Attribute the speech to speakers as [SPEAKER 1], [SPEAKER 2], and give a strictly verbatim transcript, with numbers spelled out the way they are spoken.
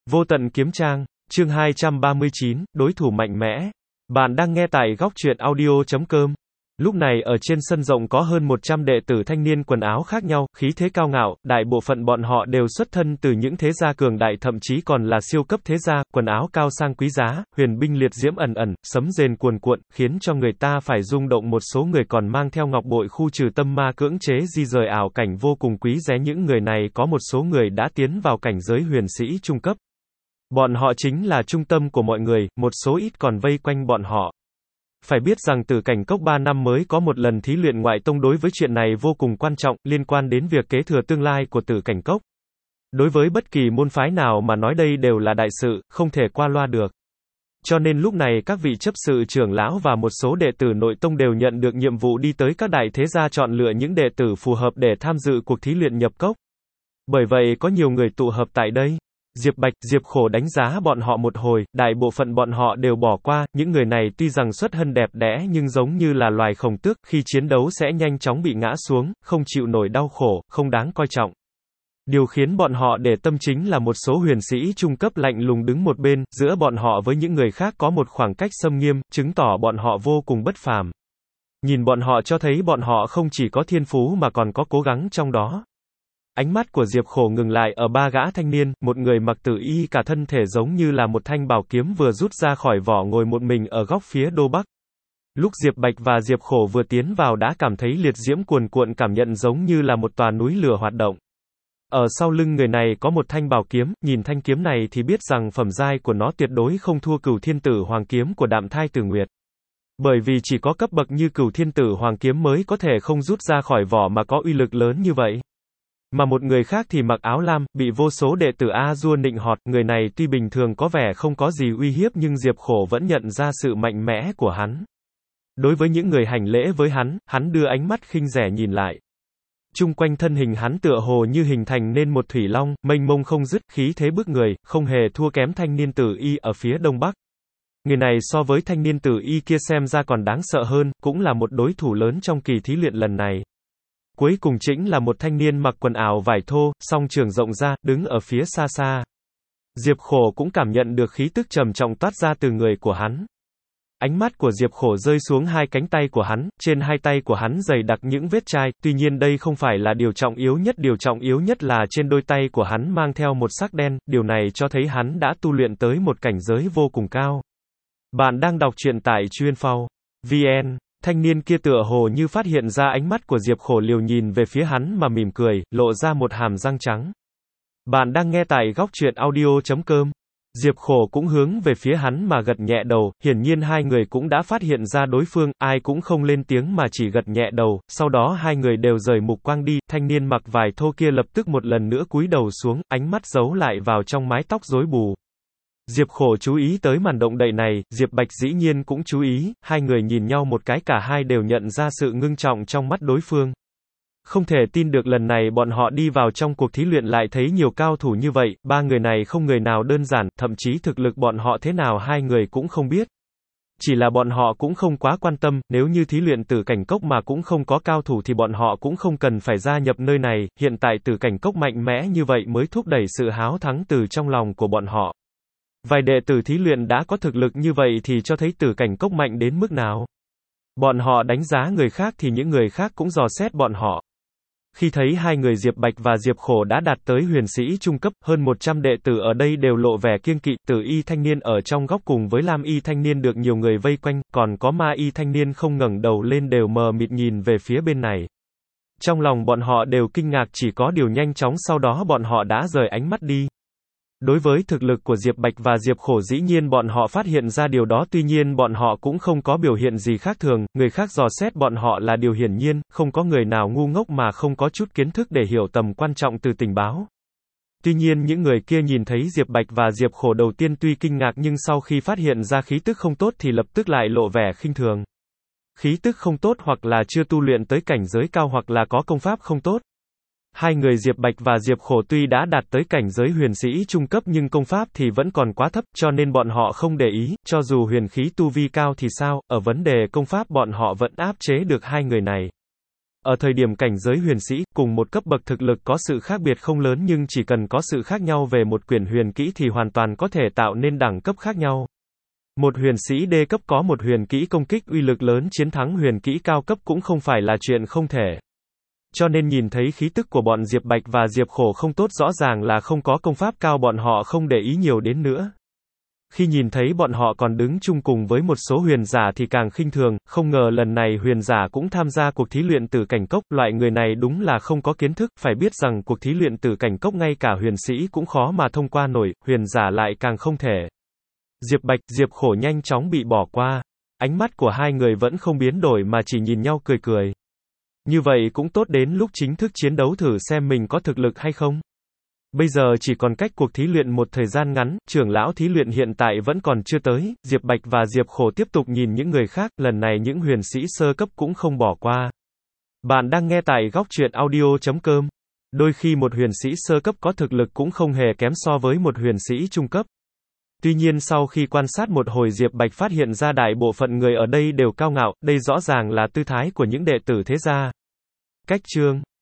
[SPEAKER 1] Vô tận kiếm trang, chương hai trăm ba mươi chín, đối thủ mạnh mẽ. Bạn đang nghe tại góc truyện audio chấm com. Lúc này ở trên sân rộng có hơn một trăm đệ tử thanh niên quần áo khác nhau, khí thế cao ngạo, đại bộ phận bọn họ đều xuất thân từ những thế gia cường đại thậm chí còn là siêu cấp thế gia, quần áo cao sang quý giá, huyền binh liệt diễm ẩn ẩn, sấm rền cuồn cuộn, khiến cho người ta phải rung động. Một số người còn mang theo ngọc bội khu trừ tâm ma cưỡng chế di rời ảo cảnh vô cùng quý giá. Những người này có một số người đã tiến vào cảnh giới huyền sĩ trung cấp. Bọn họ chính là trung tâm của mọi người, một số ít còn vây quanh bọn họ. Phải biết rằng Tử Cảnh Cốc ba năm mới có một lần thí luyện ngoại tông, đối với chuyện này vô cùng quan trọng, liên quan đến việc kế thừa tương lai của Tử Cảnh Cốc. Đối với bất kỳ môn phái nào mà nói đây đều là đại sự, không thể qua loa được. Cho nên lúc này các vị chấp sự trưởng lão và một số đệ tử nội tông đều nhận được nhiệm vụ đi tới các đại thế gia chọn lựa những đệ tử phù hợp để tham dự cuộc thí luyện nhập cốc. Bởi vậy có nhiều người tụ hợp tại đây. Diệp Bạch, Diệp Khổ đánh giá bọn họ một hồi, đại bộ phận bọn họ đều bỏ qua, những người này tuy rằng xuất thân đẹp đẽ nhưng giống như là loài khổng tước, khi chiến đấu sẽ nhanh chóng bị ngã xuống, không chịu nổi đau khổ, không đáng coi trọng. Điều khiến bọn họ để tâm chính là một số huyền sĩ trung cấp lạnh lùng đứng một bên, giữa bọn họ với những người khác có một khoảng cách xâm nghiêm, chứng tỏ bọn họ vô cùng bất phàm. Nhìn bọn họ cho thấy bọn họ không chỉ có thiên phú mà còn có cố gắng trong đó. Ánh mắt của Diệp Khổ ngừng lại ở ba gã thanh niên, một người mặc tử y cả thân thể giống như là một thanh bảo kiếm vừa rút ra khỏi vỏ ngồi một mình ở góc phía đô bắc. Lúc Diệp Bạch và Diệp Khổ vừa tiến vào đã cảm thấy liệt diễm cuồn cuộn, cảm nhận giống như là một tòa núi lửa hoạt động. Ở sau lưng người này có một thanh bảo kiếm, nhìn thanh kiếm này thì biết rằng phẩm giai của nó tuyệt đối không thua Cửu Thiên Tử Hoàng kiếm của Đạm Thai Tử Nguyệt. Bởi vì chỉ có cấp bậc như Cửu Thiên Tử Hoàng kiếm mới có thể không rút ra khỏi vỏ mà có uy lực lớn như vậy. Mà một người khác thì mặc áo lam, bị vô số đệ tử A-dua nịnh hót, người này tuy bình thường có vẻ không có gì uy hiếp nhưng Diệp Khổ vẫn nhận ra sự mạnh mẽ của hắn. Đối với những người hành lễ với hắn, hắn đưa ánh mắt khinh rẻ nhìn lại. Chung quanh thân hình hắn tựa hồ như hình thành nên một thủy long, mênh mông không dứt, khí thế bức người, không hề thua kém thanh niên tử y ở phía đông bắc. Người này so với thanh niên tử y kia xem ra còn đáng sợ hơn, cũng là một đối thủ lớn trong kỳ thí luyện lần này. Cuối cùng chính là một thanh niên mặc quần áo vải thô, song trường rộng ra, đứng ở phía xa xa. Diệp Khổ cũng cảm nhận được khí tức trầm trọng toát ra từ người của hắn. Ánh mắt của Diệp Khổ rơi xuống hai cánh tay của hắn, trên hai tay của hắn dày đặc những vết chai, tuy nhiên đây không phải là điều trọng yếu nhất, điều trọng yếu nhất là trên đôi tay của hắn mang theo một sắc đen, điều này cho thấy hắn đã tu luyện tới một cảnh giới vô cùng cao. Bạn đang đọc truyện tại chuyên.phao chấm vn. Thanh niên kia tựa hồ như phát hiện ra ánh mắt của Diệp Khổ, liều nhìn về phía hắn mà mỉm cười, lộ ra một hàm răng trắng. Bạn đang nghe tại góc truyện audio chấm com. Diệp Khổ cũng hướng về phía hắn mà gật nhẹ đầu, hiển nhiên hai người cũng đã phát hiện ra đối phương, ai cũng không lên tiếng mà chỉ gật nhẹ đầu, sau đó hai người đều rời mục quang đi, thanh niên mặc vải thô kia lập tức một lần nữa cúi đầu xuống, ánh mắt giấu lại vào trong mái tóc rối bù. Diệp Khổ chú ý tới màn động đậy này, Diệp Bạch dĩ nhiên cũng chú ý, hai người nhìn nhau một cái, cả hai đều nhận ra sự ngưng trọng trong mắt đối phương. Không thể tin được lần này bọn họ đi vào trong cuộc thí luyện lại thấy nhiều cao thủ như vậy, ba người này không người nào đơn giản, thậm chí thực lực bọn họ thế nào hai người cũng không biết. Chỉ là bọn họ cũng không quá quan tâm, nếu như thí luyện Tử Cảnh Cốc mà cũng không có cao thủ thì bọn họ cũng không cần phải gia nhập nơi này, hiện tại Tử Cảnh Cốc mạnh mẽ như vậy mới thúc đẩy sự háo thắng từ trong lòng của bọn họ. Vài đệ tử thí luyện đã có thực lực như vậy thì cho thấy Tử Cảnh Cốc mạnh đến mức nào. Bọn họ đánh giá người khác thì những người khác cũng dò xét bọn họ. Khi thấy hai người Diệp Bạch và Diệp Khổ đã đạt tới huyền sĩ trung cấp, hơn một trăm đệ tử ở đây đều lộ vẻ kiêng kỵ, tử y thanh niên ở trong góc cùng với lam y thanh niên được nhiều người vây quanh, còn có ma y thanh niên không ngẩng đầu lên đều mờ mịt nhìn về phía bên này. Trong lòng bọn họ đều kinh ngạc, chỉ có điều nhanh chóng sau đó bọn họ đã rời ánh mắt đi. Đối với thực lực của Diệp Bạch và Diệp Khổ dĩ nhiên bọn họ phát hiện ra điều đó, tuy nhiên bọn họ cũng không có biểu hiện gì khác thường, người khác dò xét bọn họ là điều hiển nhiên, không có người nào ngu ngốc mà không có chút kiến thức để hiểu tầm quan trọng từ tình báo. Tuy nhiên những người kia nhìn thấy Diệp Bạch và Diệp Khổ đầu tiên tuy kinh ngạc nhưng sau khi phát hiện ra khí tức không tốt thì lập tức lại lộ vẻ khinh thường. Khí tức không tốt hoặc là chưa tu luyện tới cảnh giới cao hoặc là có công pháp không tốt. Hai người Diệp Bạch và Diệp Khổ tuy đã đạt tới cảnh giới huyền sĩ trung cấp nhưng công pháp thì vẫn còn quá thấp, cho nên bọn họ không để ý, cho dù huyền khí tu vi cao thì sao, ở vấn đề công pháp bọn họ vẫn áp chế được hai người này. Ở thời điểm cảnh giới huyền sĩ, cùng một cấp bậc thực lực có sự khác biệt không lớn nhưng chỉ cần có sự khác nhau về một quyển huyền kỹ thì hoàn toàn có thể tạo nên đẳng cấp khác nhau. Một huyền sĩ D cấp có một huyền kỹ công kích uy lực lớn chiến thắng huyền kỹ cao cấp cũng không phải là chuyện không thể. Cho nên nhìn thấy khí tức của bọn Diệp Bạch và Diệp Khổ không tốt, rõ ràng là không có công pháp cao, bọn họ không để ý nhiều đến nữa. Khi nhìn thấy bọn họ còn đứng chung cùng với một số huyền giả thì càng khinh thường, không ngờ lần này huyền giả cũng tham gia cuộc thí luyện tử cảnh cốc, loại người này đúng là không có kiến thức, phải biết rằng cuộc thí luyện tử cảnh cốc ngay cả huyền sĩ cũng khó mà thông qua nổi, huyền giả lại càng không thể. Diệp Bạch, Diệp Khổ nhanh chóng bị bỏ qua. Ánh mắt của hai người vẫn không biến đổi mà chỉ nhìn nhau cười cười. Như vậy cũng tốt, đến lúc chính thức chiến đấu thử xem mình có thực lực hay không. Bây giờ chỉ còn cách cuộc thí luyện một thời gian ngắn, trưởng lão thí luyện hiện tại vẫn còn chưa tới, Diệp Bạch và Diệp Khổ tiếp tục nhìn những người khác, lần này những huyền sĩ sơ cấp cũng không bỏ qua. Bạn đang nghe tại góc truyện audio chấm com. Đôi khi một huyền sĩ sơ cấp có thực lực cũng không hề kém so với một huyền sĩ trung cấp. Tuy nhiên sau khi quan sát một hồi, Diệp Bạch phát hiện ra đại bộ phận người ở đây đều cao ngạo, đây rõ ràng là tư thái của những đệ tử thế gia. Cách chương